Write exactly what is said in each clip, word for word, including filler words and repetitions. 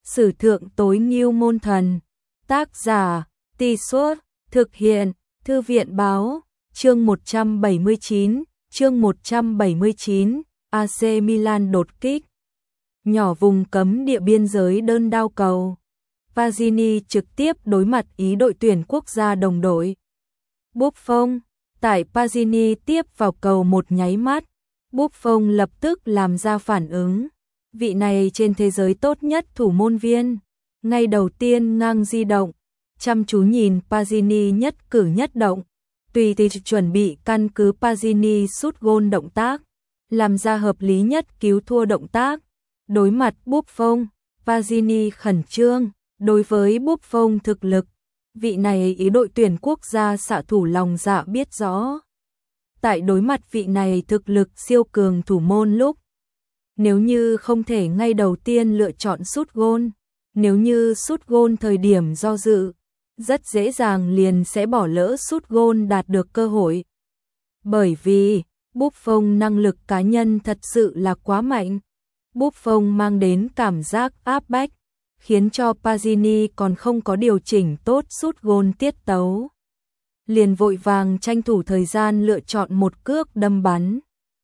Sử thượng tối ngưu môn thần. Tác giả, Tì Suốt, thực hiện, Thư viện báo, chương một trăm bảy mươi chín, chương một trăm bảy mươi chín, a xê Milan đột kích. Nhỏ vùng cấm địa biên giới đơn đao cầu. Pazzini trực tiếp đối mặt ý đội tuyển quốc gia đồng đội. Buffon, tại Pazzini tiếp vào cầu một nháy mắt, Buffon lập tức làm ra phản ứng. Vị này trên thế giới tốt nhất thủ môn viên, ngay đầu tiên ngang di động, chăm chú nhìn Pazzini nhất cử nhất động, tùy thì chuẩn bị căn cứ Pazzini sút gôn động tác, làm ra hợp lý nhất cứu thua động tác. Đối mặt Buffon, Pazzini khẩn trương, đối với Buffon thực lực, vị này ý đội tuyển quốc gia xạ thủ lòng dạ biết rõ. Tại đối mặt vị này thực lực siêu cường thủ môn lúc, nếu như không thể ngay đầu tiên lựa chọn sút gôn, nếu như sút gôn thời điểm do dự, rất dễ dàng liền sẽ bỏ lỡ sút gôn đạt được cơ hội. Bởi vì, Buffon năng lực cá nhân thật sự là quá mạnh. Buffon mang đến cảm giác áp bách, khiến cho Pazzini còn không có điều chỉnh tốt sút gôn tiết tấu. Liền vội vàng tranh thủ thời gian lựa chọn một cước đâm bắn.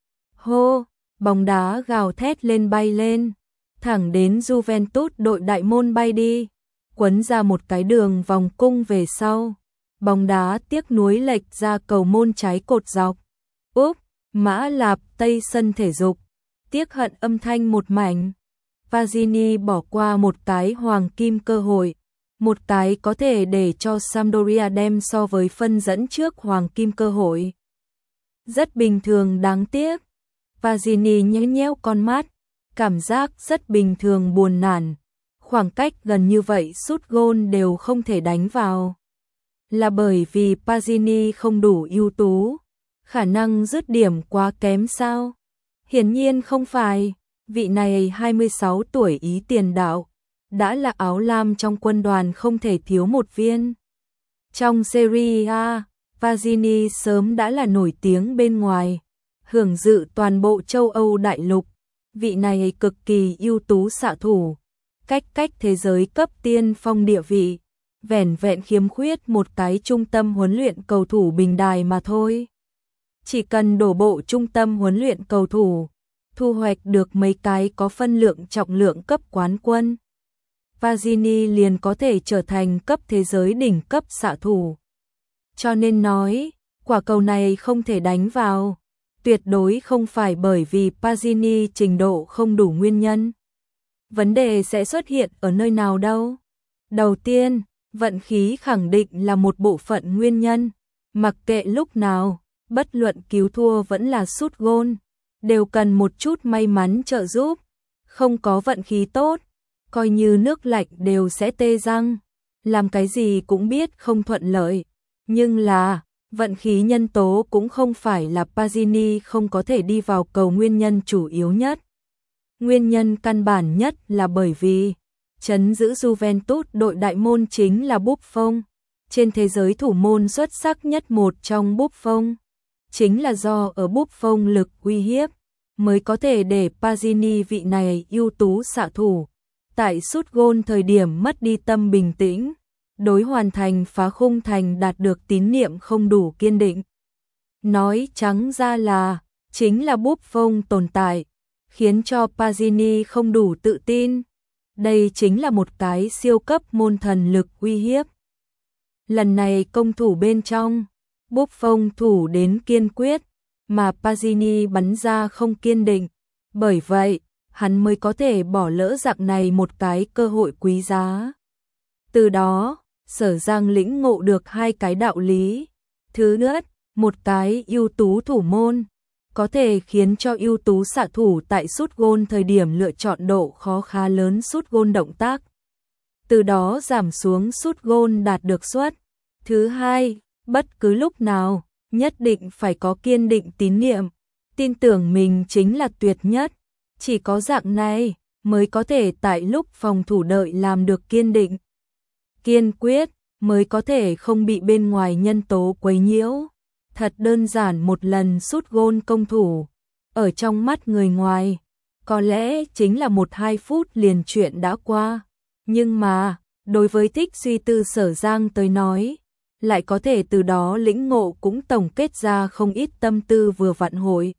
Hô, bóng đá gào thét lên bay lên, thẳng đến Juventus đội đại môn bay đi, quấn ra một cái đường vòng cung về sau. Bóng đá tiếc nuối lệch ra cầu môn trái cột dọc. Úp, Mã Lạp Tây sân thể dục. Tiếc hận âm thanh một mảnh. Pazzini bỏ qua một cái hoàng kim cơ hội, một cái có thể để cho Sampdoria đem so với phân dẫn trước hoàng kim cơ hội. Rất bình thường đáng tiếc. Pazzini nhéo nhéo con mắt, cảm giác rất bình thường buồn nản. Khoảng cách gần như vậy sút gôn đều không thể đánh vào. Là bởi vì Pazzini không đủ ưu tú, khả năng dứt điểm quá kém sao? Hiển nhiên không phải, vị này hai mươi sáu tuổi Ý tiền đạo, đã là áo lam trong quân đoàn không thể thiếu một viên. Trong Serie A, Pazzini sớm đã là nổi tiếng bên ngoài, hưởng dự toàn bộ châu Âu đại lục. Vị này cực kỳ ưu tú xạ thủ, cách cách thế giới cấp tiên phong địa vị, vẻn vẹn khiếm khuyết một cái trung tâm huấn luyện cầu thủ bình đài mà thôi. Chỉ cần đổ bộ trung tâm huấn luyện cầu thủ, thu hoạch được mấy cái có phân lượng trọng lượng cấp quán quân, Pazzini liền có thể trở thành cấp thế giới đỉnh cấp xạ thủ. Cho nên nói, quả cầu này không thể đánh vào, tuyệt đối không phải bởi vì Pazzini trình độ không đủ nguyên nhân. Vấn đề sẽ xuất hiện ở nơi nào đâu? Đầu tiên, vận khí khẳng định là một bộ phận nguyên nhân, mặc kệ lúc nào, bất luận cứu thua vẫn là sút gôn, đều cần một chút may mắn trợ giúp. Không có vận khí tốt, coi như nước lạnh đều sẽ tê răng, làm cái gì cũng biết không thuận lợi. Nhưng là, vận khí nhân tố cũng không phải là Pazzini không có thể đi vào cầu nguyên nhân chủ yếu nhất. Nguyên nhân căn bản nhất là bởi vì trấn giữ Juventus đội đại môn chính là Buffon. Trên thế giới thủ môn xuất sắc nhất một trong Buffon. Chính là do ở Buffon lực uy hiếp, mới có thể để Pazzini vị này ưu tú xạ thủ, tại sút gôn thời điểm mất đi tâm bình tĩnh, đối hoàn thành phá khung thành đạt được tín niệm không đủ kiên định. Nói trắng ra là, chính là Buffon tồn tại, khiến cho Pazzini không đủ tự tin. Đây chính là một cái siêu cấp môn thần lực uy hiếp. Lần này công thủ bên trong, Buffon thủ đến kiên quyết, mà Pazzini bắn ra không kiên định. Bởi vậy, hắn mới có thể bỏ lỡ dạng này một cái cơ hội quý giá. Từ đó, Sở Giang lĩnh ngộ được hai cái đạo lý. Thứ nhất, một cái ưu tú thủ môn có thể khiến cho ưu tú xạ thủ tại sút gôn thời điểm lựa chọn độ khó khá lớn sút gôn động tác, từ đó giảm xuống sút gôn đạt được suất. Thứ hai, bất cứ lúc nào, nhất định phải có kiên định tín niệm, tin tưởng mình chính là tuyệt nhất. Chỉ có dạng này mới có thể tại lúc phòng thủ đợi làm được kiên định, kiên quyết, mới có thể không bị bên ngoài nhân tố quấy nhiễu. Thật đơn giản, một lần sút gôn công thủ, ở trong mắt người ngoài, có lẽ chính là một hai phút liền chuyện đã qua. Nhưng mà, đối với thích suy tư Sở Giang tới nói, lại có thể từ đó lĩnh ngộ cũng tổng kết ra không ít tâm tư vừa vặn hội.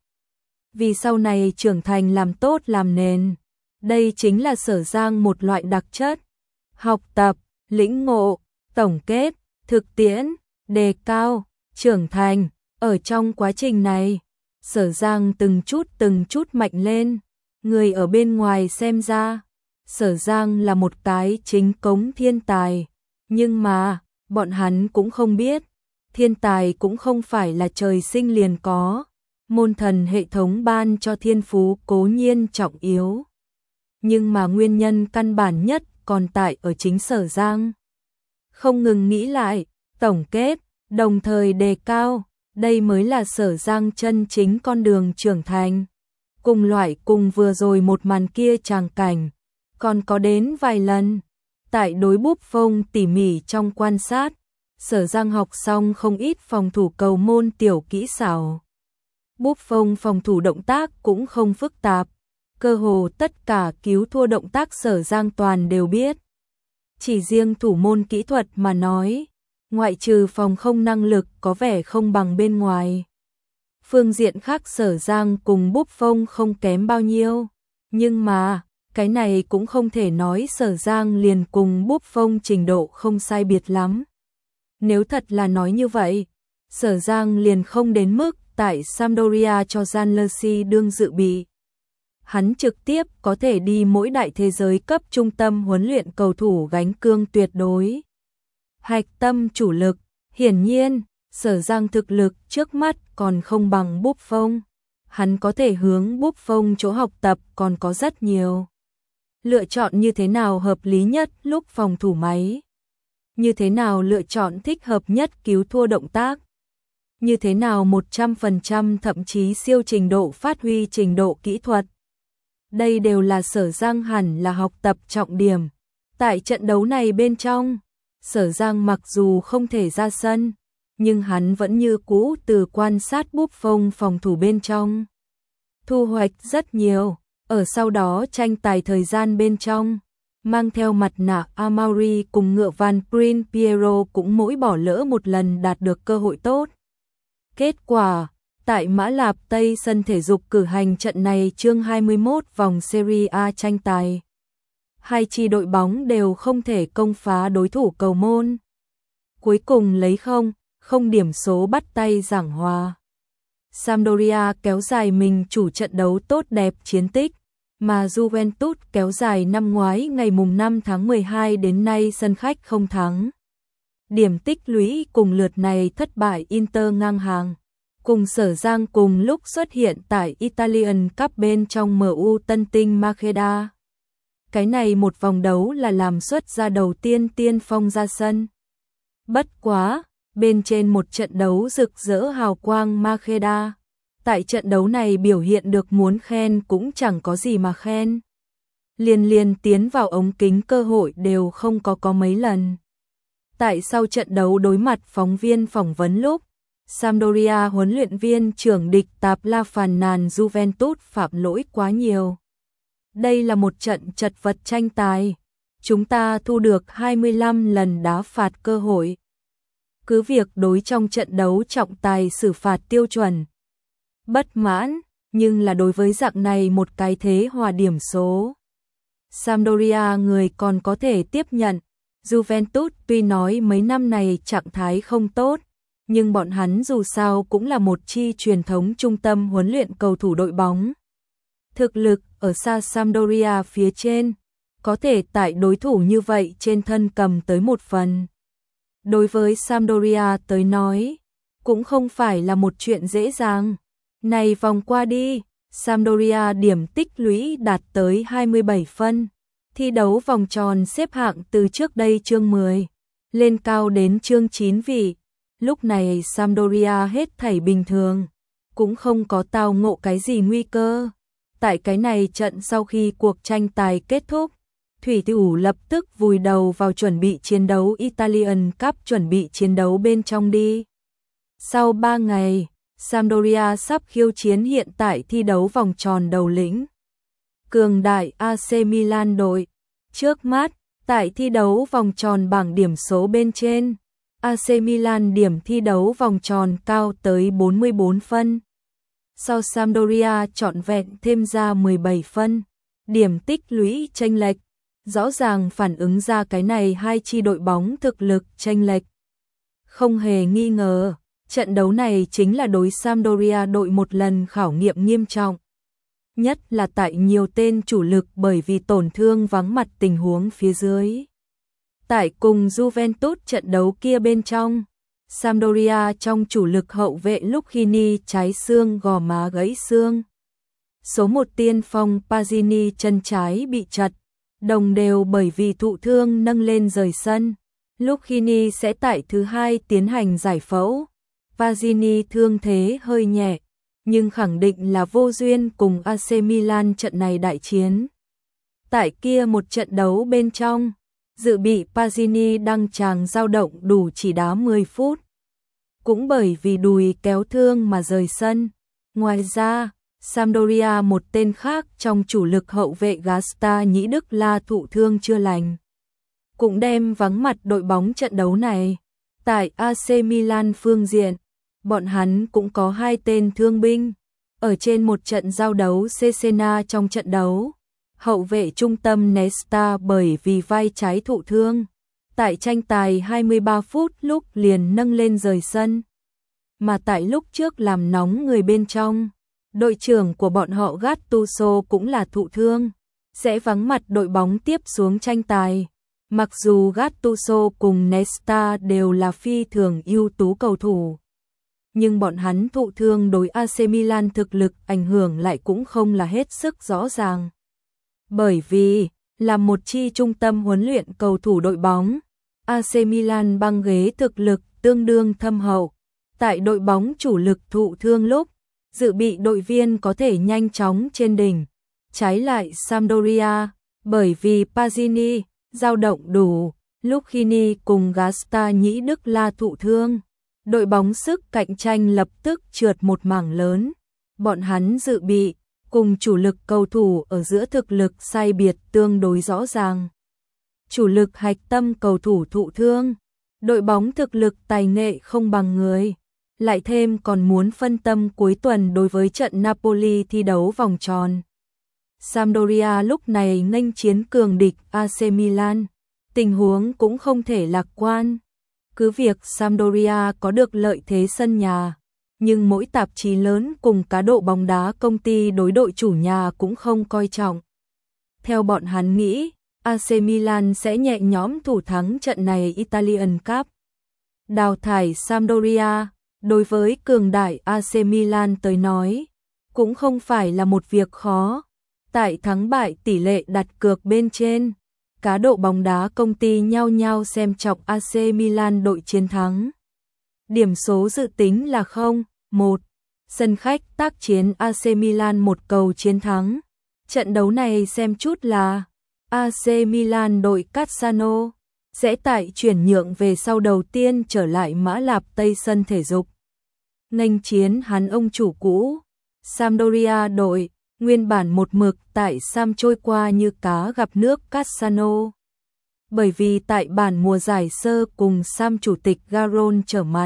Vì sau này trưởng thành làm tốt làm nền. Đây chính là Sở Giang một loại đặc chất. Học tập, lĩnh ngộ, tổng kết, thực tiễn, đề cao, trưởng thành. Ở trong quá trình này, Sở Giang từng chút từng chút mạnh lên. Người ở bên ngoài xem ra, Sở Giang là một cái chính cống thiên tài. Nhưng mà, bọn hắn cũng không biết, thiên tài cũng không phải là trời sinh liền có. Môn thần hệ thống ban cho thiên phú cố nhiên trọng yếu. Nhưng mà nguyên nhân căn bản nhất còn tại ở chính Sở Giang. Không ngừng nghĩ lại, tổng kết, đồng thời đề cao, đây mới là Sở Giang chân chính con đường trưởng thành. Cùng loại cùng vừa rồi một màn kia tràng cảnh, còn có đến vài lần. Tại đối búp phông tỉ mỉ trong quan sát, Sở Giang học xong không ít phòng thủ cầu môn tiểu kỹ xảo. Búp phông phòng thủ động tác cũng không phức tạp, cơ hồ tất cả cứu thua động tác Sở Giang toàn đều biết. Chỉ riêng thủ môn kỹ thuật mà nói, ngoại trừ phòng không năng lực có vẻ không bằng bên ngoài. Phương diện khác Sở Giang cùng búp phông không kém bao nhiêu, nhưng mà, cái này cũng không thể nói Sở Giang liền cùng búp phông trình độ không sai biệt lắm. Nếu thật là nói như vậy, Sở Giang liền không đến mức tại Sampdoria cho Janluigi đương dự bị. Hắn trực tiếp có thể đi mỗi đại thế giới cấp trung tâm huấn luyện cầu thủ gánh cương tuyệt đối. Hạch tâm chủ lực, hiển nhiên, Sở Giang thực lực trước mắt còn không bằng búp phông. Hắn có thể hướng búp phông chỗ học tập còn có rất nhiều. Lựa chọn như thế nào hợp lý nhất lúc phòng thủ máy? Như thế nào lựa chọn thích hợp nhất cứu thua động tác? Như thế nào một trăm phần trăm thậm chí siêu trình độ phát huy trình độ kỹ thuật? Đây đều là Sở Giang hẳn là học tập trọng điểm. Tại trận đấu này bên trong, Sở Giang mặc dù không thể ra sân, nhưng hắn vẫn như cũ từ quan sát búp phông phòng thủ bên trong. Thu hoạch rất nhiều, ở sau đó tranh tài thời gian bên trong, mang theo mặt nạ Amaury cùng ngựa Van Prin Piero cũng mỗi bỏ lỡ một lần đạt được cơ hội tốt. Kết quả, tại Mã Lạp Tây sân thể dục cử hành trận này chương hai mươi mốt vòng Serie A tranh tài. Hai chi đội bóng đều không thể công phá đối thủ cầu môn. Cuối cùng lấy không, không điểm số bắt tay giảng hòa. Sampdoria kéo dài mình chủ trận đấu tốt đẹp chiến tích, mà Juventus kéo dài năm ngoái ngày mùng năm tháng mười hai đến nay sân khách không thắng. Điểm tích lũy cùng lượt này thất bại Inter ngang hàng. Cùng Sở Giang cùng lúc xuất hiện tại Italian Cup bên trong em u Tân Tinh Makeda. Cái này một vòng đấu là làm xuất ra đầu tiên tiên phong ra sân. Bất quá, bên trên một trận đấu rực rỡ hào quang Makeda. Tại trận đấu này biểu hiện được muốn khen cũng chẳng có gì mà khen. Liên liên tiến vào ống kính cơ hội đều không có có mấy lần. Tại sau trận đấu đối mặt phóng viên phỏng vấn lúc, Sampdoria huấn luyện viên trưởng địch tạp la phàn nàn Juventus phạm lỗi quá nhiều. Đây là một trận chật vật tranh tài. Chúng ta thu được hai mươi lăm lần đá phạt cơ hội. Cứ việc đối trong trận đấu trọng tài xử phạt tiêu chuẩn. Bất mãn, nhưng là đối với dạng này một cái thế hòa điểm số. Sampdoria người còn có thể tiếp nhận. Juventus tuy nói mấy năm này trạng thái không tốt, nhưng bọn hắn dù sao cũng là một chi truyền thống trung tâm huấn luyện cầu thủ đội bóng. Thực lực ở xa Sampdoria phía trên, có thể tại đối thủ như vậy trên thân cầm tới một phần. Đối với Sampdoria tới nói, cũng không phải là một chuyện dễ dàng. Này vòng qua đi, Sampdoria điểm tích lũy đạt tới hai mươi bảy phân. Thi đấu vòng tròn xếp hạng từ trước đây chương mười, lên cao đến chương chín vị. Lúc này Sampdoria hết thảy bình thường, cũng không có tao ngộ cái gì nguy cơ. Tại cái này trận sau khi cuộc tranh tài kết thúc, thủy thủ lập tức vùi đầu vào chuẩn bị chiến đấu Italian Cup chuẩn bị chiến đấu bên trong đi. Sau ba ngày, Sampdoria sắp khiêu chiến hiện tại thi đấu vòng tròn đầu lĩnh. Cường đại a xê Milan đội. Trước mắt, Tại thi đấu vòng tròn bảng điểm số bên trên, a xê Milan điểm thi đấu vòng tròn cao tới bốn mươi bốn phân. Sau Sampdoria trọn vẹn thêm ra mười bảy phân, điểm tích lũy chênh lệch, rõ ràng phản ứng ra cái này hai chi đội bóng thực lực chênh lệch. Không hề nghi ngờ, trận đấu này chính là đối Sampdoria đội một lần khảo nghiệm nghiêm trọng. Nhất là tại nhiều tên chủ lực bởi vì tổn thương vắng mặt tình huống phía dưới. Tại cùng Juventus trận đấu kia bên trong, Sampdoria trong chủ lực hậu vệ Lucchini trái xương gò má gãy xương. Số một tiên phong Pazzini chân trái bị chật, đồng đều bởi vì thụ thương nâng lên rời sân. Lucchini sẽ tại thứ hai tiến hành giải phẫu. Pazzini thương thế hơi nhẹ, nhưng khẳng định là vô duyên cùng a xê Milan trận này đại chiến. Tại kia một trận đấu bên trong, dự bị Pazzini đăng tràng dao động đủ chỉ đá mười phút. Cũng bởi vì đùi kéo thương mà rời sân. Ngoài ra, Sampdoria một tên khác trong chủ lực hậu vệ Gasta Nhĩ Đức La thụ thương chưa lành, cũng đem vắng mặt đội bóng trận đấu này. Tại a xê Milan phương diện, bọn hắn cũng có hai tên thương binh. Ở trên một trận giao đấu Cesena trong trận đấu, hậu vệ trung tâm Nesta bởi vì vai trái thụ thương, tại tranh tài hai mươi ba phút lúc liền nâng lên rời sân. Mà tại lúc trước làm nóng người bên trong, đội trưởng của bọn họ Gattuso cũng là thụ thương, sẽ vắng mặt đội bóng tiếp xuống tranh tài. Mặc dù Gattuso cùng Nesta đều là phi thường ưu tú cầu thủ, nhưng bọn hắn thụ thương đối a xê Milan thực lực ảnh hưởng lại cũng không là hết sức rõ ràng. Bởi vì, là một chi trung tâm huấn luyện cầu thủ đội bóng, a xê Milan băng ghế thực lực tương đương thâm hậu. Tại đội bóng chủ lực thụ thương lúc, dự bị đội viên có thể nhanh chóng trên đỉnh. Trái lại Sampdoria, bởi vì Pazzini, dao động đủ, Lucchini cùng Gasta Nhĩ Đức La thụ thương, đội bóng sức cạnh tranh lập tức trượt một mảng lớn. Bọn hắn dự bị, cùng chủ lực cầu thủ ở giữa thực lực sai biệt tương đối rõ ràng. Chủ lực hạch tâm cầu thủ thụ thương, đội bóng thực lực tài nghệ không bằng người, lại thêm còn muốn phân tâm cuối tuần đối với trận Napoli thi đấu vòng tròn. Sampdoria lúc này nghênh chiến cường địch a xê Milan, tình huống cũng không thể lạc quan. Cứ việc Sampdoria có được lợi thế sân nhà, nhưng mỗi tạp chí lớn cùng cá độ bóng đá công ty đối đội chủ nhà cũng không coi trọng. Theo bọn hắn nghĩ, a xê Milan sẽ nhẹ nhõm thủ thắng trận này Italian Cup. Đào thải Sampdoria, đối với cường đại a xê Milan tới nói, cũng không phải là một việc khó. Tại thắng bại tỷ lệ đặt cược bên trên, cá độ bóng đá công ty nhau nhau xem trọng a xê Milan đội chiến thắng. Điểm số dự tính là không một. Sân khách tác chiến a xê Milan một cầu chiến thắng. Trận đấu này xem chút là a xê Milan đội Cassano sẽ tại chuyển nhượng về sau đầu tiên trở lại Mã Lạp Tây sân thể dục. Nghênh chiến hắn ông chủ cũ, Sampdoria đội, nguyên bản một mực tại Sam trôi qua như cá gặp nước Cassano. Bởi vì tại bản mùa giải sơ cùng Sam chủ tịch Garon trở mặt,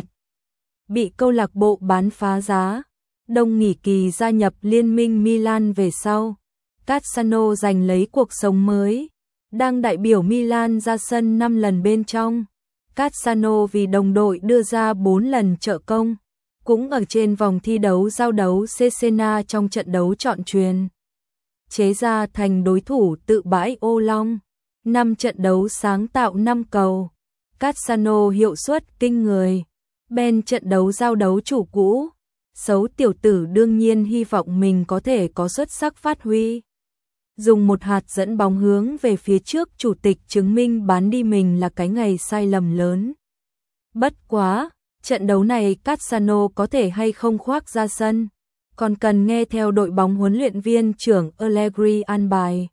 bị câu lạc bộ bán phá giá, đông nghỉ kỳ gia nhập liên minh Milan về sau. Cassano giành lấy cuộc sống mới, đang đại biểu Milan ra sân năm lần bên trong. Cassano vì đồng đội đưa ra bốn lần trợ công, cũng ở trên vòng thi đấu giao đấu Cesena trong trận đấu chọn truyền. Chế ra thành đối thủ tự bãi ô long, năm trận đấu sáng tạo năm cầu. Cassano hiệu suất kinh người. Ben trận đấu giao đấu chủ cũ, xấu tiểu tử đương nhiên hy vọng mình có thể có xuất sắc phát huy. Dùng một hạt dẫn bóng hướng về phía trước chủ tịch chứng minh bán đi mình là cái ngày sai lầm lớn. Bất quá, trận đấu này Cassano có thể hay không khoác ra sân, còn cần nghe theo đội bóng huấn luyện viên trưởng Allegri an bài.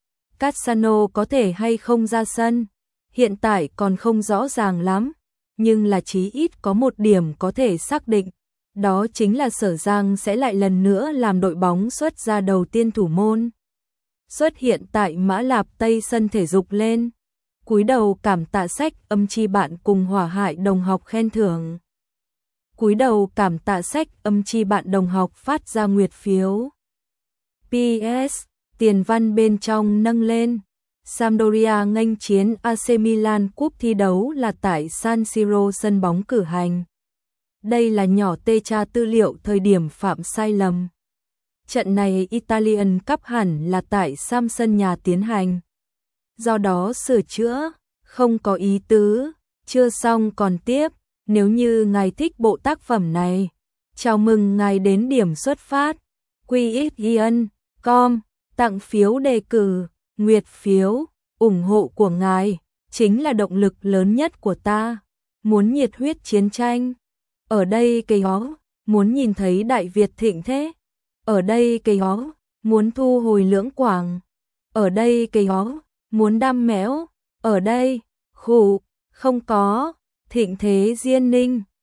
Cassano có thể hay không ra sân, hiện tại còn không rõ ràng lắm, nhưng là chí ít có một điểm có thể xác định, đó chính là Sở Giang sẽ lại lần nữa làm đội bóng xuất ra đầu tiên thủ môn. Xuất hiện tại Mã Lạp Tây sân thể dục lên. Cúi đầu cảm tạ sách âm chi bạn cùng hỏa hại đồng học khen thưởng. Cúi đầu cảm tạ sách âm chi bạn đồng học phát ra nguyệt phiếu. pê ét. Tiền văn bên trong nâng lên. Sampdoria nghênh chiến a xê Milan cúp thi đấu là tại San Siro sân bóng cử hành. Đây là nhỏ tê tra tư liệu thời điểm phạm sai lầm. Trận này Italian Cup hẳn là tại Sam sân nhà tiến hành. Do đó sửa chữa, không có ý tứ, chưa xong còn tiếp. Nếu như ngài thích bộ tác phẩm này, chào mừng ngài đến điểm xuất phát. quy ích ian chấm com, tặng phiếu đề cử, nguyệt phiếu, ủng hộ của ngài chính là động lực lớn nhất của ta. Muốn nhiệt huyết chiến tranh, ở đây cây ó, muốn nhìn thấy Đại Việt thịnh thế, ở đây cây ó, muốn thu hồi Lưỡng Quảng, ở đây cây ó, muốn đam mẽo, ở đây, khủ, không có, thịnh thế Diên Ninh.